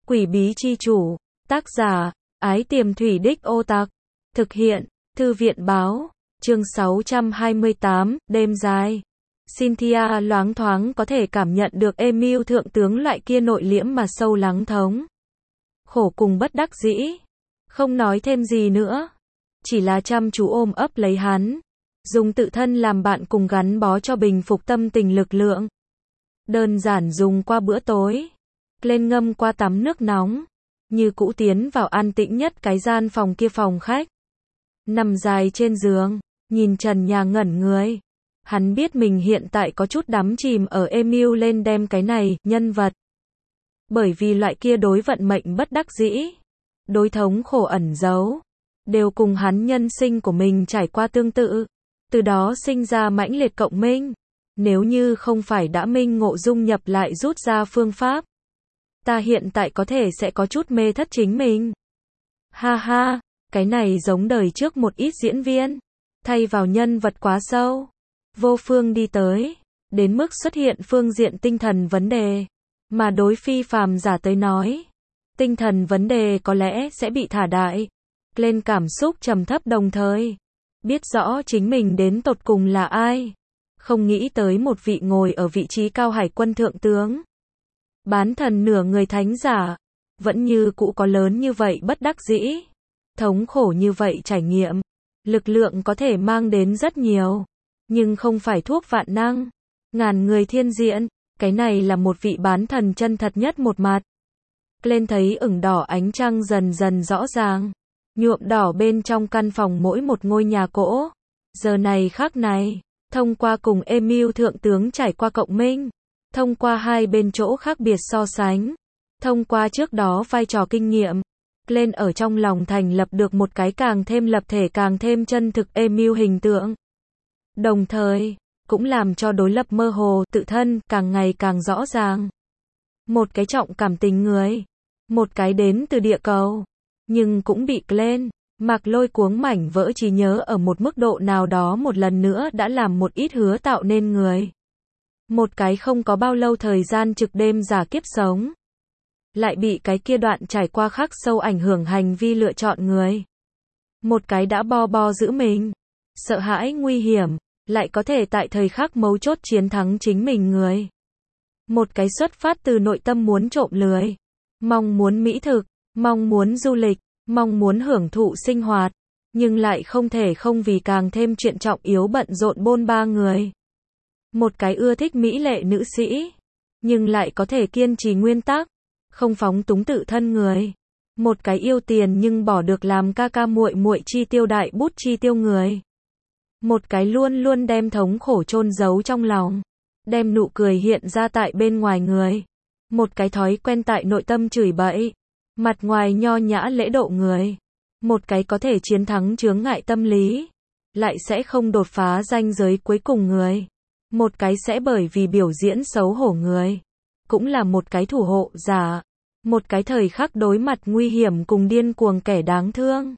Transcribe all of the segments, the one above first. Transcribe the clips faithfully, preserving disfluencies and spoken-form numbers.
Quỷ bí chi chủ. Tác giả, Ái Tiềm Thủy Đích Ô Tặc. Thực hiện, Thư viện báo. Chương sáu trăm hai mươi tám, đêm dài. Cynthia loáng thoáng có thể cảm nhận được Emil thượng tướng loại kia nội liễm mà sâu lắng thống. Khổ cùng bất đắc dĩ. Không nói thêm gì nữa. Chỉ là chăm chú ôm ấp lấy hắn. Dùng tự thân làm bạn cùng gắn bó cho bình phục tâm tình lực lượng. Đơn giản dùng qua bữa tối. Lên ngâm qua tắm nước nóng. Như cũ tiến vào an tĩnh nhất cái gian phòng kia phòng khách. Nằm dài trên giường. Nhìn trần nhà ngẩn người. Hắn biết mình hiện tại có chút đắm chìm ở Emil lên đem cái này, nhân vật. Bởi vì loại kia đối vận mệnh bất đắc dĩ. Đối thống khổ ẩn giấu. Đều cùng hắn nhân sinh của mình trải qua tương tự. Từ đó sinh ra mãnh liệt cộng minh. Nếu như không phải đã minh ngộ dung nhập lại rút ra phương pháp. Ta hiện tại có thể sẽ có chút mê thất chính mình. Ha ha, cái này giống đời trước một ít diễn viên. Thay vào nhân vật quá sâu. Vô phương đi tới. Đến mức xuất hiện phương diện tinh thần vấn đề. Mà đối phi phàm giả tới nói. Tinh thần vấn đề có lẽ sẽ bị thả đại. Lên cảm xúc trầm thấp đồng thời. Biết rõ chính mình đến tột cùng là ai. Không nghĩ tới một vị ngồi ở vị trí cao hải quân thượng tướng. Bán thần nửa người thánh giả. Vẫn như cũ có lớn như vậy bất đắc dĩ. Thống khổ như vậy trải nghiệm. Lực lượng có thể mang đến rất nhiều. Nhưng không phải thuốc vạn năng. Ngàn người thiên diện. Cái này là một vị bán thần chân thật nhất một mặt. Lên thấy ửng đỏ ánh trăng dần dần rõ ràng. Nhuộm đỏ bên trong căn phòng mỗi một ngôi nhà cỗ. Giờ này khắc này. Thông qua cùng Emil thượng tướng trải qua cộng minh. Thông qua hai bên chỗ khác biệt so sánh. Thông qua trước đó vai trò kinh nghiệm. Lên ở trong lòng thành lập được một cái càng thêm lập thể càng thêm chân thực Emil hình tượng. Đồng thời, cũng làm cho đối lập mơ hồ tự thân càng ngày càng rõ ràng. Một cái trọng cảm tình người. Một cái đến từ địa cầu. Nhưng cũng bị Glenn, Mạc Lôi cuống mảnh vỡ trí nhớ ở một mức độ nào đó một lần nữa đã làm một ít hứa tạo nên người. Một cái không có bao lâu thời gian trực đêm giả kiếp sống. Lại bị cái kia đoạn trải qua khắc sâu ảnh hưởng hành vi lựa chọn người. Một cái đã bo bo giữ mình. Sợ hãi nguy hiểm. Lại có thể tại thời khắc mấu chốt chiến thắng chính mình người. Một cái xuất phát từ nội tâm muốn trộm lười. Mong muốn mỹ thực. Mong muốn du lịch. Mong muốn hưởng thụ sinh hoạt. Nhưng lại không thể không vì càng thêm chuyện trọng yếu bận rộn bôn ba người. Một cái ưa thích mỹ lệ nữ sĩ. Nhưng lại có thể kiên trì nguyên tắc. Không phóng túng tự thân người. Một cái yêu tiền nhưng bỏ được làm ca ca muội muội chi tiêu đại bút chi tiêu người. Một cái luôn luôn đem thống khổ chôn giấu trong lòng. Đem nụ cười hiện ra tại bên ngoài người. Một cái thói quen tại nội tâm chửi bậy. Mặt ngoài nho nhã lễ độ người. Một cái có thể chiến thắng chướng ngại tâm lý. Lại sẽ không đột phá ranh giới cuối cùng người. Một cái sẽ bởi vì biểu diễn xấu hổ người. Cũng là một cái thủ hộ giả. Một cái thời khắc đối mặt nguy hiểm cùng điên cuồng kẻ đáng thương.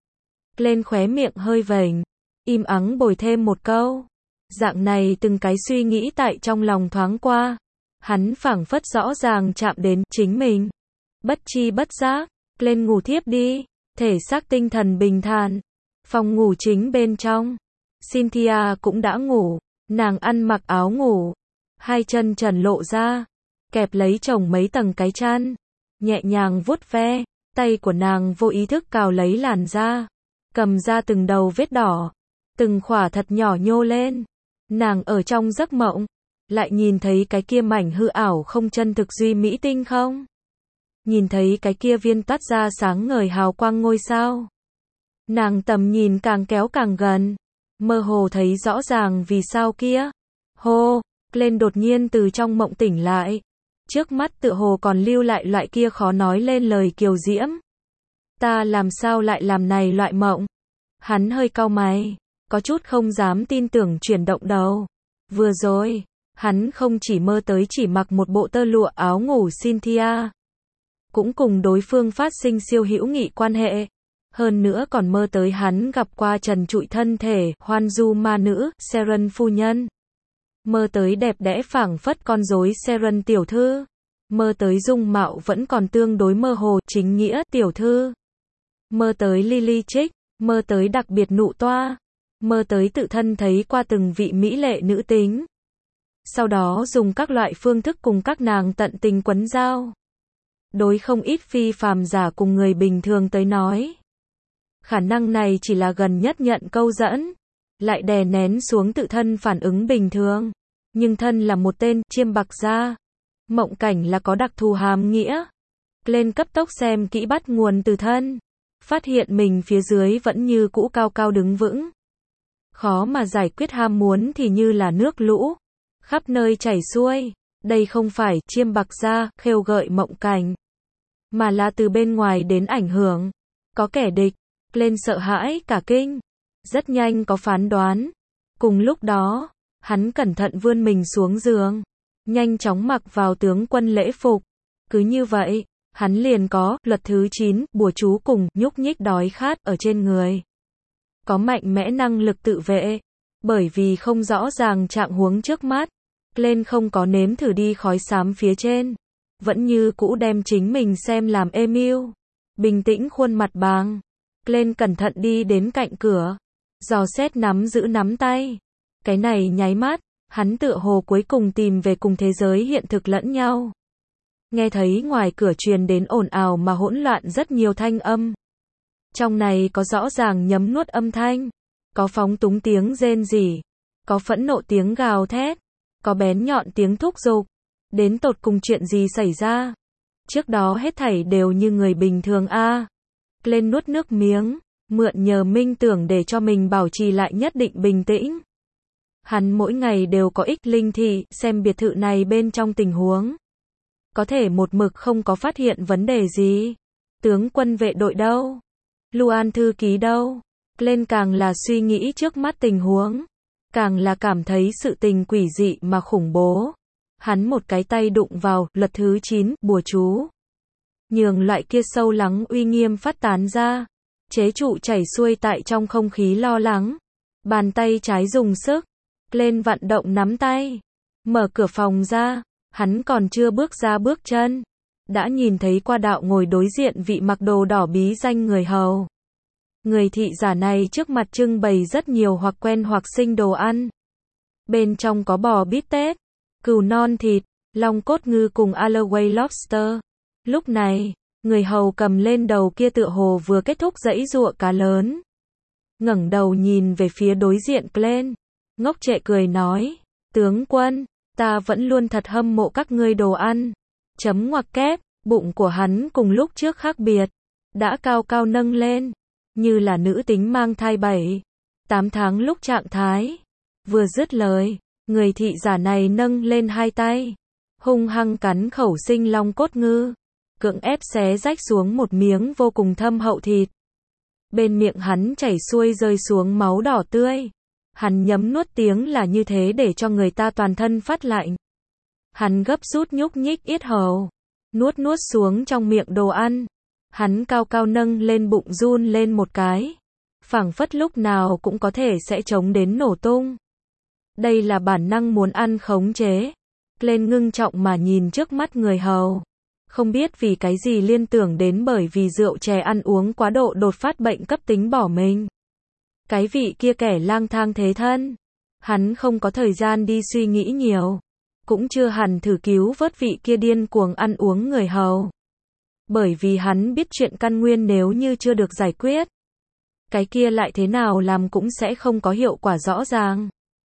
Lên khóe miệng hơi vểnh. Im ắng bồi thêm một câu. Dạng này từng cái suy nghĩ tại trong lòng thoáng qua. Hắn phảng phất rõ ràng chạm đến chính mình. Bất chi bất giác. Lên ngủ thiếp đi. Thể xác tinh thần bình thản. Phòng ngủ chính bên trong. Cynthia cũng đã ngủ. Nàng ăn mặc áo ngủ. Hai chân trần lộ ra. Kẹp lấy chồng mấy tầng cái chăn. Nhẹ nhàng vuốt ve. Tay của nàng vô ý thức cào lấy làn da. Cầm ra từng đầu vết đỏ. Từng khỏa thật nhỏ nhô lên. Nàng ở trong giấc mộng. Lại nhìn thấy cái kia mảnh hư ảo không chân thực duy mỹ tinh không? Nhìn thấy cái kia viên toát ra sáng ngời hào quang ngôi sao. Nàng tầm nhìn càng kéo càng gần. Mơ hồ thấy rõ ràng vì sao kia. Hô, lên đột nhiên từ trong mộng tỉnh lại. Trước mắt tựa hồ còn lưu lại loại kia khó nói lên lời kiều diễm. Ta làm sao lại làm này loại mộng? Hắn hơi cau mày. Có chút không dám tin tưởng chuyển động đầu. Vừa rồi, hắn không chỉ mơ tới chỉ mặc một bộ tơ lụa áo ngủ Cynthia. Cũng cùng đối phương phát sinh siêu hữu nghị quan hệ. Hơn nữa còn mơ tới hắn gặp qua trần trụi thân thể, hoan du ma nữ, Seren phu nhân. Mơ tới đẹp đẽ phảng phất con rối Seren tiểu thư. Mơ tới dung mạo vẫn còn tương đối mơ hồ, chính nghĩa, tiểu thư. Mơ tới Lily Trích, mơ tới đặc biệt nụ toa. Mơ tới tự thân thấy qua từng vị mỹ lệ nữ tính. Sau đó dùng các loại phương thức cùng các nàng tận tình quấn giao. Đối không ít phi phàm giả cùng người bình thường tới nói. Khả năng này chỉ là gần nhất nhận câu dẫn. Lại đè nén xuống tự thân phản ứng bình thường. Nhưng thân là một tên chiêm bạc gia. Mộng cảnh là có đặc thù hàm nghĩa. Lên cấp tốc xem kỹ bắt nguồn từ thân. Phát hiện mình phía dưới vẫn như cũ cao cao đứng vững. Khó mà giải quyết ham muốn thì như là nước lũ. Khắp nơi chảy xuôi. Đây không phải chiêm bạc gia khêu gợi mộng cảnh. Mà là từ bên ngoài đến ảnh hưởng. Có kẻ địch. Lên sợ hãi cả kinh. Rất nhanh có phán đoán. Cùng lúc đó, hắn cẩn thận vươn mình xuống giường. Nhanh chóng mặc vào tướng quân lễ phục. Cứ như vậy, hắn liền có luật thứ chín, bùa chú cùng nhúc nhích đói khát ở trên người. Có mạnh mẽ năng lực tự vệ. Bởi vì không rõ ràng trạng huống trước mắt. Lên không có nếm thử đi khói xám phía trên. Vẫn như cũ đem chính mình xem làm êm yêu. Bình tĩnh khuôn mặt bàng. Lên cẩn thận đi đến cạnh cửa. Dò xét nắm giữ nắm tay. Cái này nháy mắt, hắn tựa hồ cuối cùng tìm về cùng thế giới hiện thực lẫn nhau. Nghe thấy ngoài cửa truyền đến ồn ào mà hỗn loạn rất nhiều thanh âm. Trong này có rõ ràng nhấm nuốt âm thanh. Có phóng túng tiếng rên rỉ. Có phẫn nộ tiếng gào thét. Có bén nhọn tiếng thúc giục. Đến tột cùng chuyện gì xảy ra? Trước đó hết thảy đều như người bình thường a. À. Lên nuốt nước miếng. Mượn nhờ minh tưởng để cho mình bảo trì lại nhất định bình tĩnh. Hắn mỗi ngày đều có ích linh thị, xem biệt thự này bên trong tình huống. Có thể một mực không có phát hiện vấn đề gì. Tướng quân vệ đội đâu? Luan thư ký đâu? Lên càng là suy nghĩ trước mắt tình huống. Càng là cảm thấy sự tình quỷ dị mà khủng bố. Hắn một cái tay đụng vào, luật thứ chín, bùa chú. Nhường loại kia sâu lắng uy nghiêm phát tán ra. Chế trụ chảy xuôi tại trong không khí lo lắng. Bàn tay trái dùng sức. Lên vận động nắm tay. Mở cửa phòng ra. Hắn còn chưa bước ra bước chân. Đã nhìn thấy qua đạo ngồi đối diện vị mặc đồ đỏ bí danh người hầu. Người thị giả này trước mặt trưng bày rất nhiều hoặc quen hoặc sinh đồ ăn. Bên trong có bò bít tết, cừu non thịt, long cốt ngư cùng Alloway lobster. Lúc này, người hầu cầm lên đầu kia tựa hồ vừa kết thúc dãy giụa cá lớn. Ngẩng đầu nhìn về phía đối diện Glenn. Ngốc trệ cười nói, tướng quân, ta vẫn luôn thật hâm mộ các ngươi đồ ăn. Chấm ngoặc kép, bụng của hắn cùng lúc trước khác biệt. Đã cao cao nâng lên. Như là nữ tính mang thai bảy, tám tháng lúc trạng thái. Vừa dứt lời, người thị giả này nâng lên hai tay. Hung hăng cắn khẩu sinh long cốt ngư. Cưỡng ép xé rách xuống một miếng vô cùng thâm hậu thịt. Bên miệng hắn chảy xuôi rơi xuống máu đỏ tươi. Hắn nhấm nuốt tiếng là như thế để cho người ta toàn thân phát lạnh. Hắn gấp rút nhúc nhích yết hầu. Nuốt nuốt xuống trong miệng đồ ăn. Hắn cao cao nâng lên bụng run lên một cái. Phảng phất lúc nào cũng có thể sẽ chống đến nổ tung. Đây là bản năng muốn ăn khống chế. Lên ngưng trọng mà nhìn trước mắt người hầu. Không biết vì cái gì liên tưởng đến bởi vì rượu chè ăn uống quá độ đột phát bệnh cấp tính bỏ mình. Cái vị kia kẻ lang thang thế thân. Hắn không có thời gian đi suy nghĩ nhiều. Cũng chưa hẳn thử cứu vớt vị kia điên cuồng ăn uống người hầu. Bởi vì hắn biết chuyện căn nguyên nếu như chưa được giải quyết. Cái kia lại thế nào làm cũng sẽ không có hiệu quả rõ ràng.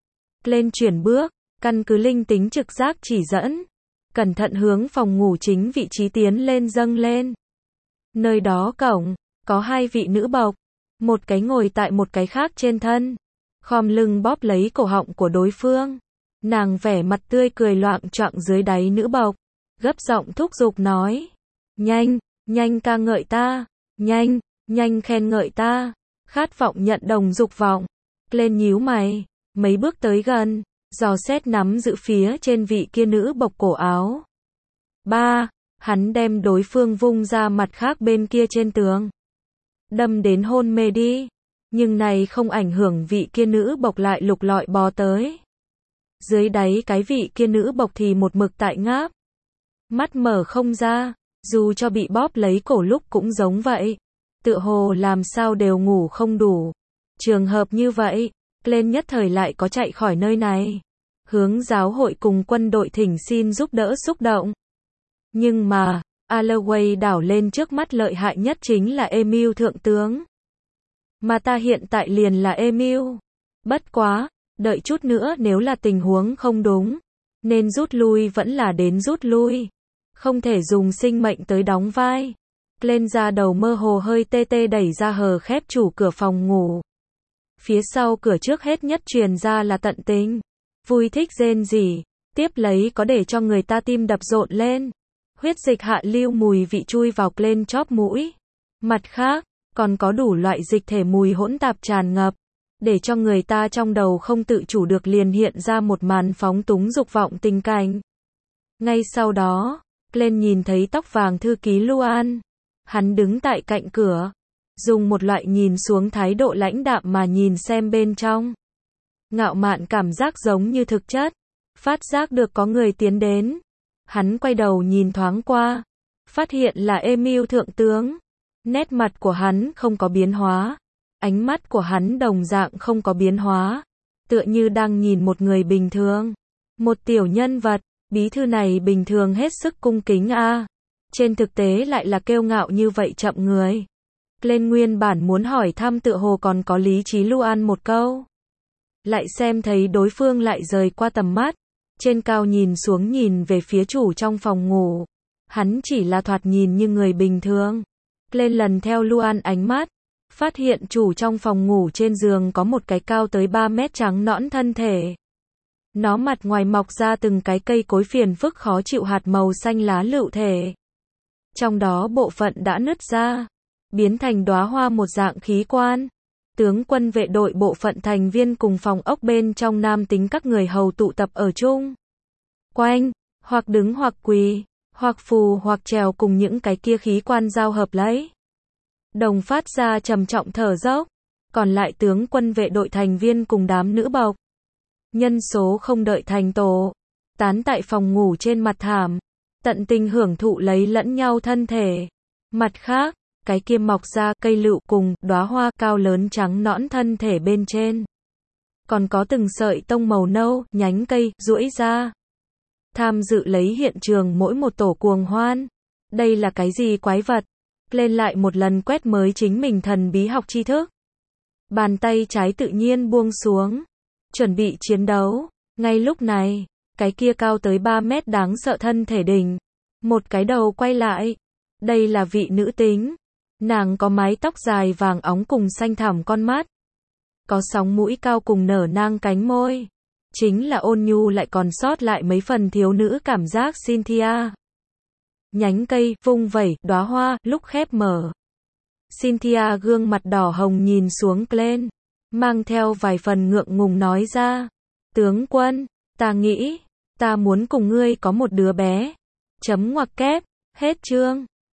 Lên chuyển bước, căn cứ linh tính trực giác chỉ dẫn. Cẩn thận hướng phòng ngủ chính vị trí tiến lên dâng lên. Nơi đó cổng, có hai vị nữ bộc. Một cái ngồi tại một cái khác trên thân. Khom lưng bóp lấy cổ họng của đối phương. Nàng vẻ mặt tươi cười loạng choạng dưới đáy nữ bộc. Gấp giọng thúc giục nói. Nhanh, nhanh ca ngợi ta. Nhanh, nhanh khen ngợi ta. Khát vọng nhận đồng dục vọng. Lên nhíu mày. Mấy bước tới gần. Dò xét nắm giữ phía trên vị kia nữ bộc cổ áo. Ba. Hắn đem đối phương vung ra mặt khác bên kia trên tường. Đâm đến hôn mê đi. Nhưng này không ảnh hưởng vị kia nữ bộc lại lục lọi bò tới. Dưới đáy cái vị kia nữ bộc thì một mực tại ngáp. mắt mở không ra, dù cho bị bóp lấy cổ lúc cũng giống vậy. Tựa hồ làm sao đều ngủ không đủ. Trường hợp như vậy, Glenn nhất thời lại có chạy khỏi nơi này. Hướng giáo hội cùng quân đội thỉnh xin giúp đỡ xúc động. Nhưng mà, Alloway đảo lên trước mắt lợi hại nhất chính là Emil thượng tướng. Mà ta hiện tại liền là Emil. Bất quá, đợi chút nữa nếu là tình huống không đúng, nên rút lui vẫn là đến rút lui. Không thể dùng sinh mệnh tới đóng vai. Lên ra đầu mơ hồ hơi tê tê đẩy ra hờ khép chủ cửa phòng ngủ. Phía sau cửa trước hết nhất truyền ra là tận tình. Vui thích rên rỉ. Tiếp lấy có để cho người ta tim đập rộn lên. Huyết dịch hạ lưu mùi vị chui vào lên chóp mũi. Mặt khác, còn có đủ loại dịch thể mùi hỗn tạp tràn ngập. Để cho người ta trong đầu không tự chủ được liền hiện ra một màn phóng túng dục vọng tình cảnh. Ngay sau đó, Glenn nhìn thấy tóc vàng thư ký Luan. Hắn đứng tại cạnh cửa, dùng một loại nhìn xuống thái độ lãnh đạm mà nhìn xem bên trong. Ngạo mạn cảm giác giống như thực chất, phát giác được có người tiến đến. Hắn quay đầu nhìn thoáng qua, phát hiện là Emil thượng tướng. Nét mặt của hắn không có biến hóa, ánh mắt của hắn đồng dạng không có biến hóa, tựa như đang nhìn một người bình thường. Một tiểu nhân vật, bí thư này bình thường hết sức cung kính a. À. Trên thực tế lại là kiêu ngạo như vậy chậm người. Glenn nguyên bản muốn hỏi thăm tựa hồ còn có lý trí Luan một câu. Lại xem thấy đối phương lại rời qua tầm mắt. Trên cao nhìn xuống nhìn về phía chủ trong phòng ngủ. Hắn chỉ là thoạt nhìn như người bình thường. Glenn lần theo Luan ánh mắt. Phát hiện chủ trong phòng ngủ trên giường có một cái cao tới ba mét trắng nõn thân thể. Nó mặt ngoài mọc ra từng cái cây cối phiền phức khó chịu hạt màu xanh lá lựu thể. Trong đó bộ phận đã nứt ra, biến thành đóa hoa một dạng khí quan. Tướng quân vệ đội bộ phận thành viên cùng phòng ốc bên trong nam tính các người hầu tụ tập ở chung. Quanh, hoặc đứng hoặc quỳ, hoặc phù hoặc trèo cùng những cái kia khí quan giao hợp lấy. Đồng phát ra trầm trọng thở dốc, còn lại tướng quân vệ đội thành viên cùng đám nữ bộc. Nhân số không đợi thành tổ, tán tại phòng ngủ trên mặt thảm, tận tình hưởng thụ lấy lẫn nhau thân thể. Mặt khác, cái kia mọc ra cây lựu cùng đóa hoa cao lớn trắng nõn thân thể bên trên. Còn có từng sợi tông màu nâu, nhánh cây, duỗi ra. Tham dự lấy hiện trường mỗi một tổ cuồng hoan. Đây là cái gì quái vật? Lên lại một lần quét mới chính mình thần bí học tri thức. Bàn tay trái tự nhiên buông xuống. Chuẩn bị chiến đấu. Ngay lúc này, cái kia cao tới ba mét đáng sợ thân thể đỉnh. Một cái đầu quay lại. Đây là vị nữ tính. Nàng có mái tóc dài vàng óng cùng xanh thẳm con mắt. Có sóng mũi cao cùng nở nang cánh môi. Chính là ôn nhu lại còn sót lại mấy phần thiếu nữ cảm giác Cynthia. Nhánh cây, vung vẩy, đóa hoa, lúc khép mở. Cynthia gương mặt đỏ hồng nhìn xuống Glenn. Mang theo vài phần ngượng ngùng nói ra. Tướng quân, ta nghĩ, ta muốn cùng ngươi có một đứa bé. Chấm ngoặc kép, hết chương.